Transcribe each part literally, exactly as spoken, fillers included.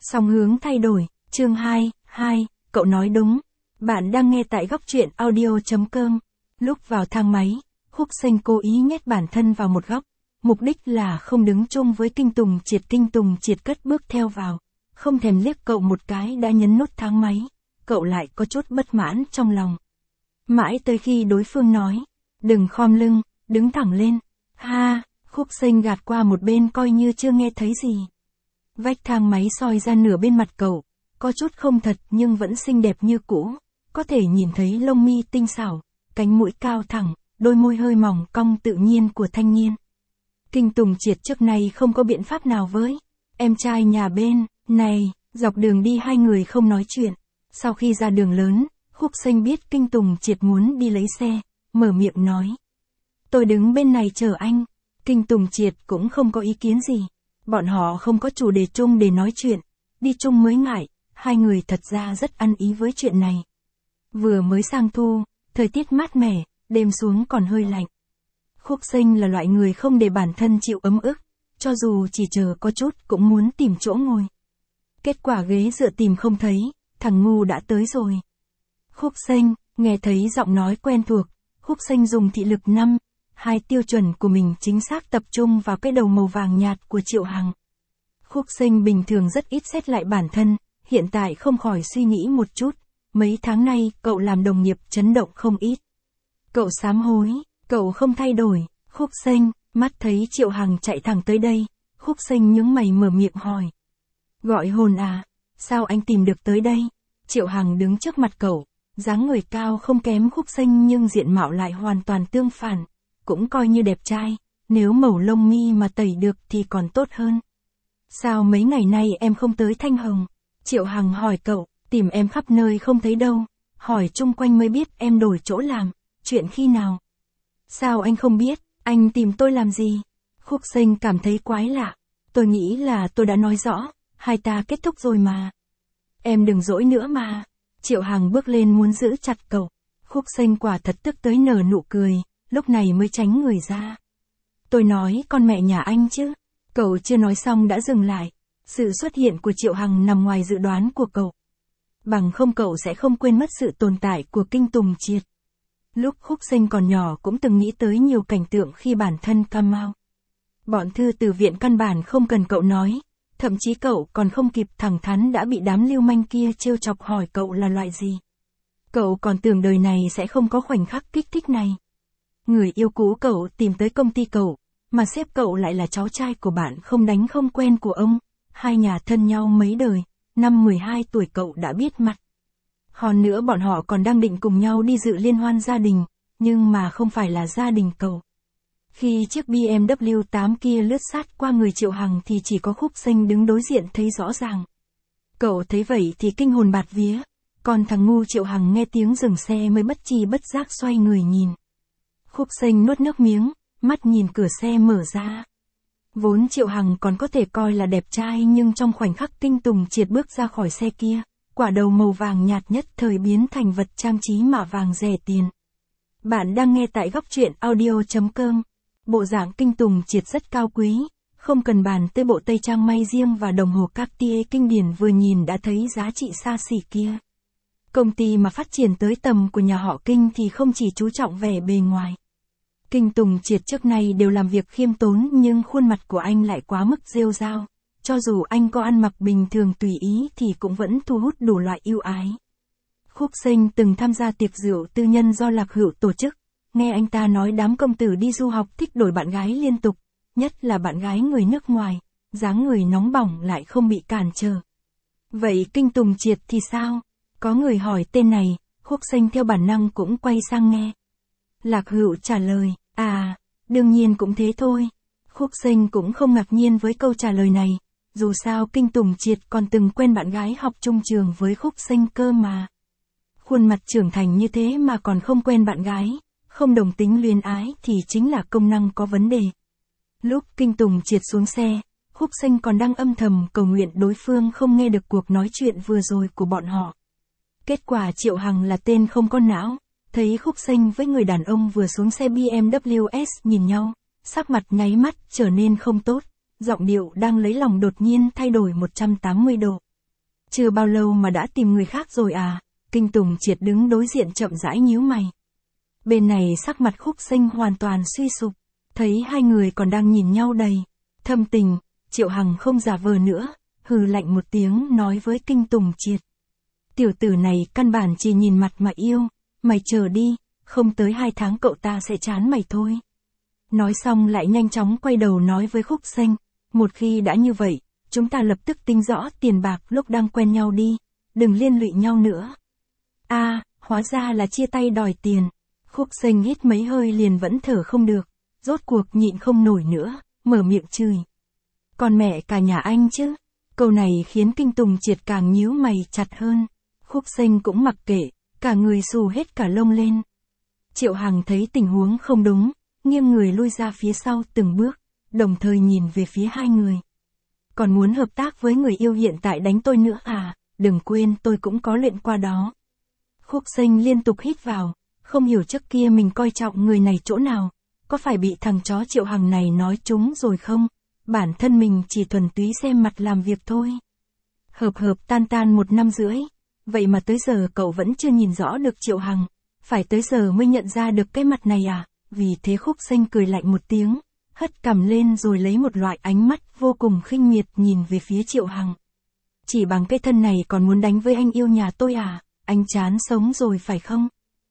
Song hướng thay đổi, chương hai, hai, cậu nói đúng. Bạn đang nghe tại góc truyện audio chấm com. Lúc vào thang máy, Húc Sinh cố ý nhét bản thân vào một góc, mục đích là không đứng chung với Kinh Tùng Triệt. Kinh Tùng Triệt cất bước theo vào, không thèm liếc cậu một cái đã nhấn nút thang máy, cậu lại có chút bất mãn trong lòng. Mãi tới khi đối phương nói, đừng khom lưng, đứng thẳng lên, ha, Húc Sinh gạt qua một bên coi như chưa nghe thấy gì. Vách thang máy soi ra nửa bên mặt cậu, có chút không thật nhưng vẫn xinh đẹp như cũ, có thể nhìn thấy lông mi tinh xảo, cánh mũi cao thẳng, đôi môi hơi mỏng cong tự nhiên của thanh niên. Kinh Tùng Triệt trước này không có biện pháp nào với em trai nhà bên này, dọc đường đi hai người không nói chuyện. Sau khi ra đường lớn, Húc Sinh biết Kinh Tùng Triệt muốn đi lấy xe, mở miệng nói. Tôi đứng bên này chờ anh. Kinh Tùng Triệt cũng không có ý kiến gì. Bọn họ không có chủ đề chung để nói chuyện, đi chung mới ngại, hai người thật ra rất ăn ý với chuyện này. Vừa mới sang thu, thời tiết mát mẻ, đêm xuống còn hơi lạnh. Húc Sinh là loại người không để bản thân chịu ấm ức, cho dù chỉ chờ có chút cũng muốn tìm chỗ ngồi. Kết quả ghế dựa tìm không thấy, thằng ngu đã tới rồi. Húc Sinh, nghe thấy giọng nói quen thuộc, Húc Sinh dùng thị lực năm, hai tiêu chuẩn của mình chính xác tập trung vào cái đầu màu vàng nhạt của Triệu Hằng. Húc Sinh bình thường rất ít xét lại bản thân, hiện tại không khỏi suy nghĩ một chút, mấy tháng nay cậu làm đồng nghiệp chấn động không ít. Cậu sám hối, cậu không thay đổi. Húc Sinh, mắt thấy Triệu Hằng chạy thẳng tới đây, Húc Sinh nhướng mày mở miệng hỏi. Gọi hồn à, sao anh tìm được tới đây? Triệu Hằng đứng trước mặt cậu, dáng người cao không kém Húc Sinh nhưng diện mạo lại hoàn toàn tương phản, cũng coi như đẹp trai, nếu mẩu lông mi mà tẩy được thì còn tốt hơn. Sao mấy ngày nay em không tới Thanh Hồng? Triệu Hằng hỏi cậu, tìm em khắp nơi không thấy đâu, hỏi chung quanh mới biết em đổi chỗ làm, chuyện khi nào? Sao anh không biết, anh tìm tôi làm gì? Húc Sinh cảm thấy quái lạ, tôi nghĩ là tôi đã nói rõ, hai ta kết thúc rồi mà. Em đừng dỗi nữa mà. Triệu Hằng bước lên muốn giữ chặt cậu, Húc Sinh quả thật tức tới nở nụ cười, lúc này mới tránh người ra. Tôi nói con mẹ nhà anh chứ. Cậu chưa nói xong đã dừng lại, sự xuất hiện của Triệu Hằng nằm ngoài dự đoán của cậu. Bằng không cậu sẽ không quên mất sự tồn tại của Kinh Tùng Triệt. Lúc Húc Sinh còn nhỏ cũng từng nghĩ tới nhiều cảnh tượng khi bản thân cam mau. Bọn thư từ viện căn bản không cần cậu nói, thậm chí cậu còn không kịp thẳng thắn đã bị đám lưu manh kia trêu chọc hỏi cậu là loại gì. Cậu còn tưởng đời này sẽ không có khoảnh khắc kích thích này. Người yêu cũ cậu tìm tới công ty cậu, mà sếp cậu lại là cháu trai của bạn không đánh không quen của ông, hai nhà thân nhau mấy đời, năm mười hai tuổi cậu đã biết mặt. Hơn nữa bọn họ còn đang định cùng nhau đi dự liên hoan gia đình, nhưng mà không phải là gia đình cậu. Khi chiếc B M W tám kia lướt sát qua người Triệu Hằng thì chỉ có Húc Sinh đứng đối diện thấy rõ ràng. Cậu thấy vậy thì kinh hồn bạt vía, còn thằng ngu Triệu Hằng nghe tiếng dừng xe mới bất chi bất giác xoay người nhìn. Húc Sinh nuốt nước miếng, mắt nhìn cửa xe mở ra. Vốn Triệu Hằng còn có thể coi là đẹp trai nhưng trong khoảnh khắc Kinh Tùng Triệt bước ra khỏi xe kia, quả đầu màu vàng nhạt nhất thời biến thành vật trang trí mạ vàng rẻ tiền. Bạn đang nghe tại góc truyện audio chấm com. Bộ dạng Kinh Tùng Triệt rất cao quý, không cần bàn tới bộ tây trang may riêng và đồng hồ Cartier kinh điển vừa nhìn đã thấy giá trị xa xỉ kia. Công ty mà phát triển tới tầm của nhà họ Kinh thì không chỉ chú trọng vẻ bề ngoài. Kinh Tùng Triệt trước nay đều làm việc khiêm tốn nhưng khuôn mặt của anh lại quá mức rêu rao. Cho dù anh có ăn mặc bình thường tùy ý thì cũng vẫn thu hút đủ loại ưu ái. Húc Sinh từng tham gia tiệc rượu tư nhân do Lạc Hữu tổ chức, nghe anh ta nói đám công tử đi du học thích đổi bạn gái liên tục, nhất là bạn gái người nước ngoài, dáng người nóng bỏng lại không bị cản trở. Vậy Kinh Tùng Triệt thì sao? Có người hỏi tên này, Húc Sinh theo bản năng cũng quay sang nghe. Lạc Hữu trả lời, à, đương nhiên cũng thế thôi. Húc Sinh cũng không ngạc nhiên với câu trả lời này, dù sao Kinh Tùng Triệt còn từng quen bạn gái học chung trường với Húc Sinh cơ mà. Khuôn mặt trưởng thành như thế mà còn không quen bạn gái, không đồng tính luyến ái thì chính là công năng có vấn đề. Lúc Kinh Tùng Triệt xuống xe, Húc Sinh còn đang âm thầm cầu nguyện đối phương không nghe được cuộc nói chuyện vừa rồi của bọn họ. Kết quả Triệu Hằng là tên không có não, thấy Húc Sinh với người đàn ông vừa xuống xe B M W S nhìn nhau, sắc mặt nháy mắt trở nên không tốt, giọng điệu đang lấy lòng đột nhiên thay đổi một trăm tám mươi độ. Chưa bao lâu mà đã tìm người khác rồi à? Kinh Tùng Triệt đứng đối diện chậm rãi nhíu mày. Bên này sắc mặt Khúc Sinh hoàn toàn suy sụp, thấy hai người còn đang nhìn nhau đầy thâm tình, Triệu Hằng không giả vờ nữa, hừ lạnh một tiếng nói với Kinh Tùng Triệt. Tiểu tử này căn bản chỉ nhìn mặt mà yêu, mày chờ đi, không tới hai tháng cậu ta sẽ chán mày thôi. Nói xong lại nhanh chóng quay đầu nói với Khúc Sinh, một khi đã như vậy, chúng ta lập tức tính rõ tiền bạc lúc đang quen nhau đi, đừng liên lụy nhau nữa. A, à, hóa ra là chia tay đòi tiền. Khúc Sinh hít mấy hơi liền vẫn thở không được, rốt cuộc nhịn không nổi nữa, mở miệng chửi. Còn mẹ cả nhà anh chứ? Câu này khiến Kinh Tùng Triệt càng nhíu mày chặt hơn. Khúc Sinh cũng mặc kệ, cả người xù hết cả lông lên. Triệu Hằng thấy tình huống không đúng, nghiêng người lui ra phía sau từng bước, đồng thời nhìn về phía hai người. Còn muốn hợp tác với người yêu hiện tại đánh tôi nữa à? Đừng quên tôi cũng có luyện qua đó. Khúc Sinh liên tục hít vào, không hiểu trước kia mình coi trọng người này chỗ nào, có phải bị thằng chó Triệu Hằng này nói trúng rồi không? Bản thân mình chỉ thuần túy xem mặt làm việc thôi. Hợp hợp tan tan một năm rưỡi, vậy mà tới giờ cậu vẫn chưa nhìn rõ được Triệu Hằng, phải tới giờ mới nhận ra được cái mặt này à? Vì thế Khúc Sinh cười lạnh một tiếng, hất cằm lên rồi lấy một loại ánh mắt vô cùng khinh miệt nhìn về phía Triệu Hằng. Chỉ bằng cái thân này còn muốn đánh với anh yêu nhà tôi à? Anh chán sống rồi phải không?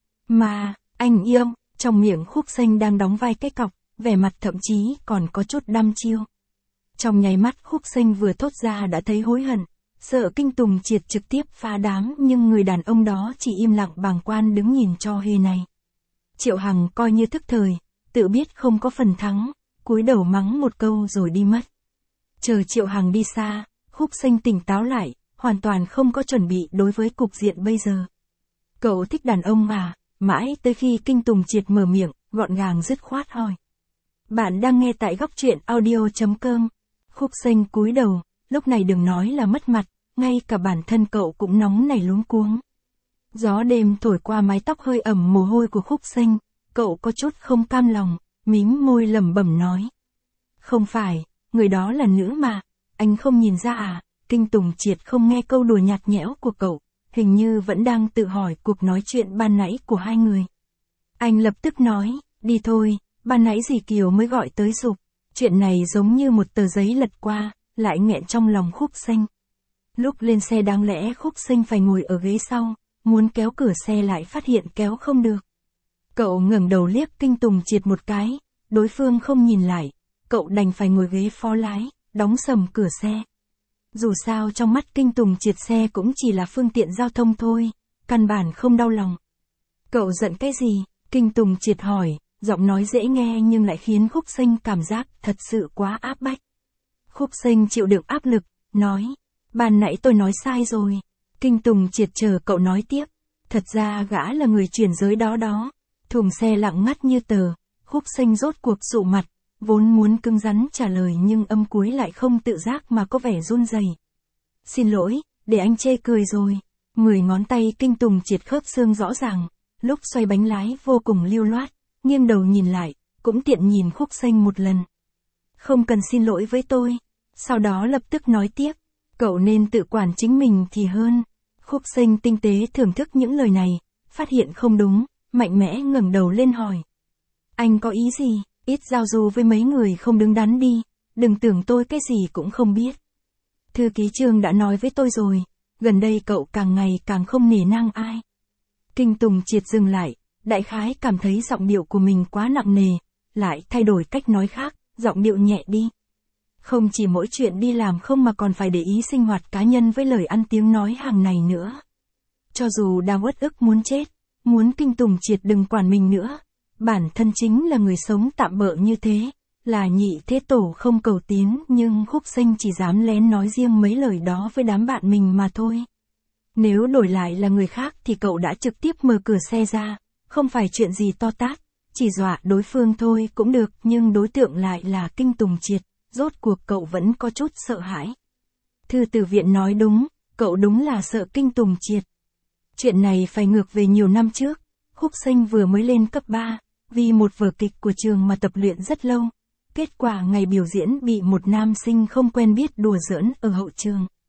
Mà, anh yêu, trong miệng Khúc Sinh đang đóng vai cái cọc, vẻ mặt thậm chí còn có chút đăm chiêu. Trong nháy mắt Khúc Sinh vừa thốt ra đã thấy hối hận, sợ Kinh Tùng Triệt trực tiếp phá đám, nhưng người đàn ông đó chỉ im lặng bàng quan đứng nhìn cho hề này. Triệu Hằng coi như thức thời, tự biết không có phần thắng, cúi đầu mắng một câu rồi đi mất. Chờ Triệu Hằng đi xa, Khúc Sinh tỉnh táo lại, hoàn toàn không có chuẩn bị đối với cục diện bây giờ. Cậu thích đàn ông à? Mãi tới khi Kinh Tùng Triệt mở miệng, gọn gàng dứt khoát hỏi. Bạn đang nghe tại góc truyện audio chấm com. Khúc Sinh cúi đầu, lúc này đừng nói là mất mặt, ngay cả bản thân cậu cũng nóng nảy luống cuống. Gió đêm thổi qua mái tóc hơi ẩm mồ hôi của Khúc Sinh, cậu có chút không cam lòng, mím môi lẩm bẩm nói. Không phải, người đó là nữ mà, anh không nhìn ra à? Kinh Tùng Triệt không nghe câu đùa nhạt nhẽo của cậu, hình như vẫn đang tự hỏi cuộc nói chuyện ban nãy của hai người. Anh lập tức nói, đi thôi, ban nãy dì Kiều mới gọi tới giục. Chuyện này giống như một tờ giấy lật qua, lại nghẹn trong lòng Khúc Sinh. Lúc lên xe đáng lẽ Khúc Sinh phải ngồi ở ghế sau, muốn kéo cửa xe lại phát hiện kéo không được. Cậu ngẩng đầu liếc Kinh Tùng Triệt một cái, đối phương không nhìn lại, cậu đành phải ngồi ghế phó lái, đóng sầm cửa xe. Dù sao trong mắt Kinh Tùng Triệt xe cũng chỉ là phương tiện giao thông thôi, căn bản không đau lòng. Cậu giận cái gì? Kinh Tùng Triệt hỏi, giọng nói dễ nghe nhưng lại khiến Khúc Sinh cảm giác thật sự quá áp bách. Khúc Sinh chịu đựng áp lực, nói, ban nãy tôi nói sai rồi. Kinh Tùng Triệt chờ cậu nói tiếp, thật ra gã là người chuyển giới đó đó. Thùng xe lặng ngắt như tờ, Khúc Sinh rốt cuộc sụ mặt, vốn muốn cứng rắn trả lời nhưng âm cuối lại không tự giác mà có vẻ run rẩy. Xin lỗi, để anh chê cười rồi. Mười ngón tay Kinh Tùng Triệt khớp xương rõ ràng, lúc xoay bánh lái vô cùng lưu loát, nghiêng đầu nhìn lại, cũng tiện nhìn Khúc Sinh một lần. Không cần xin lỗi với tôi. Sau đó lập tức nói tiếp, cậu nên tự quản chính mình thì hơn. Khúc Sinh tinh tế thưởng thức những lời này, phát hiện không đúng, mạnh mẽ ngẩng đầu lên hỏi. Anh có ý gì? Ít giao du với mấy người không đứng đắn đi, đừng tưởng tôi cái gì cũng không biết. Thư ký Trương đã nói với tôi rồi, gần đây cậu càng ngày càng không nể nang ai. Kinh Tùng Triệt dừng lại, đại khái cảm thấy giọng điệu của mình quá nặng nề, lại thay đổi cách nói khác, giọng điệu nhẹ đi. Không chỉ mỗi chuyện đi làm không mà còn phải để ý sinh hoạt cá nhân với lời ăn tiếng nói hàng này nữa. Cho dù đang uất ức muốn chết, muốn Kinh Tùng Triệt đừng quản mình nữa. Bản thân chính là người sống tạm bợ như thế, là nhị thế tổ không cầu tiến, nhưng Khúc Sinh chỉ dám lén nói riêng mấy lời đó với đám bạn mình mà thôi. Nếu đổi lại là người khác thì cậu đã trực tiếp mở cửa xe ra, không phải chuyện gì to tát, chỉ dọa đối phương thôi cũng được, nhưng đối tượng lại là Kinh Tùng Triệt, rốt cuộc cậu vẫn có chút sợ hãi. Thư từ viện nói đúng, cậu đúng là sợ Kinh Tùng Triệt. Chuyện này phải ngược về nhiều năm trước, Khúc Sinh vừa mới lên cấp ba, vì một vở kịch của trường mà tập luyện rất lâu. Kết quả ngày biểu diễn bị một nam sinh không quen biết đùa giỡn ở hậu trường.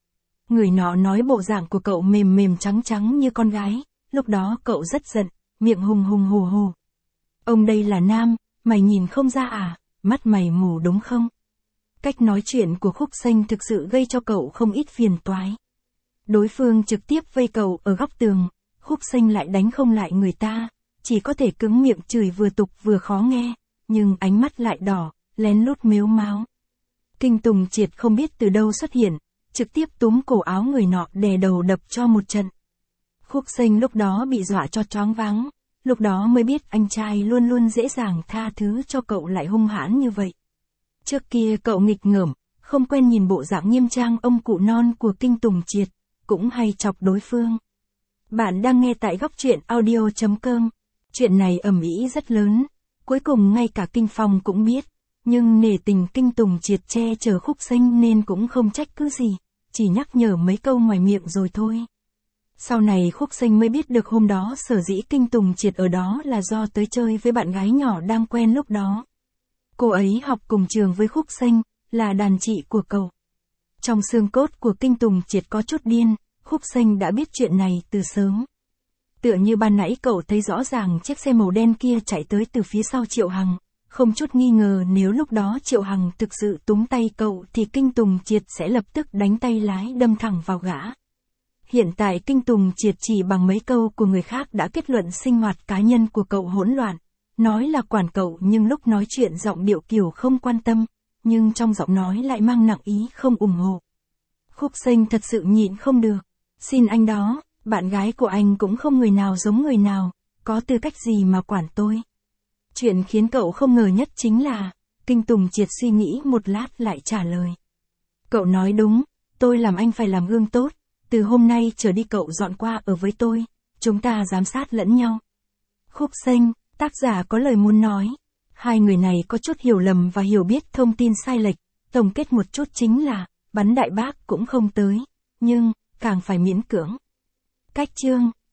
Người nọ nói bộ dạng của cậu mềm mềm trắng trắng như con gái, lúc đó cậu rất giận, miệng hùng hùng hù hù. Ông đây là nam, mày nhìn không ra à, mắt mày mù đúng không? Cách nói chuyện của Khúc Xanh thực sự gây cho cậu không ít phiền toái. Đối phương trực tiếp vây cậu ở góc tường, Khúc Xanh lại đánh không lại người ta, chỉ có thể cứng miệng chửi vừa tục vừa khó nghe, nhưng ánh mắt lại đỏ, lén lút mếu máo. Kinh Tùng Triệt không biết từ đâu xuất hiện, trực tiếp túm cổ áo người nọ đè đầu đập cho một trận. Khúc Xanh lúc đó bị dọa cho choáng váng, lúc đó mới biết anh trai luôn luôn dễ dàng tha thứ cho cậu lại hung hãn như vậy. Trước kia cậu nghịch ngợm, không quen nhìn bộ dạng nghiêm trang ông cụ non của Kinh Tùng Triệt, cũng hay chọc đối phương. Bạn đang nghe tại góc truyện audio chấm com. Chuyện này ầm ĩ rất lớn, cuối cùng ngay cả Kinh Phong cũng biết, nhưng nể tình Kinh Tùng Triệt che chở Khúc Xanh nên cũng không trách cứ gì, chỉ nhắc nhở mấy câu ngoài miệng rồi thôi. Sau này Khúc Xanh mới biết được hôm đó sở dĩ Kinh Tùng Triệt ở đó là do tới chơi với bạn gái nhỏ đang quen lúc đó. Cô ấy học cùng trường với Khúc Xanh, là đàn chị của cậu. Trong xương cốt của Kinh Tùng Triệt có chút điên, Khúc Xanh đã biết chuyện này từ sớm. Tựa như ban nãy cậu thấy rõ ràng chiếc xe màu đen kia chạy tới từ phía sau Triệu Hằng, không chút nghi ngờ nếu lúc đó Triệu Hằng thực sự túm tay cậu thì Kinh Tùng Triệt sẽ lập tức đánh tay lái đâm thẳng vào gã. Hiện tại Kinh Tùng Triệt chỉ bằng mấy câu của người khác đã kết luận sinh hoạt cá nhân của cậu hỗn loạn, nói là quản cậu nhưng lúc nói chuyện giọng điệu kiểu không quan tâm, nhưng trong giọng nói lại mang nặng ý không ủng hộ. Khúc Xanh thật sự nhịn không được. Xin anh đó, bạn gái của anh cũng không người nào giống người nào, có tư cách gì mà quản tôi. Chuyện khiến cậu không ngờ nhất chính là, Kinh Tùng Triệt suy nghĩ một lát lại trả lời. Cậu nói đúng, tôi làm anh phải làm gương tốt, từ hôm nay trở đi cậu dọn qua ở với tôi, chúng ta giám sát lẫn nhau. Khúc Xanh, tác giả có lời muốn nói, hai người này có chút hiểu lầm và hiểu biết thông tin sai lệch, tổng kết một chút chính là, bắn đại bác cũng không tới, nhưng, càng phải miễn cưỡng. Cách chương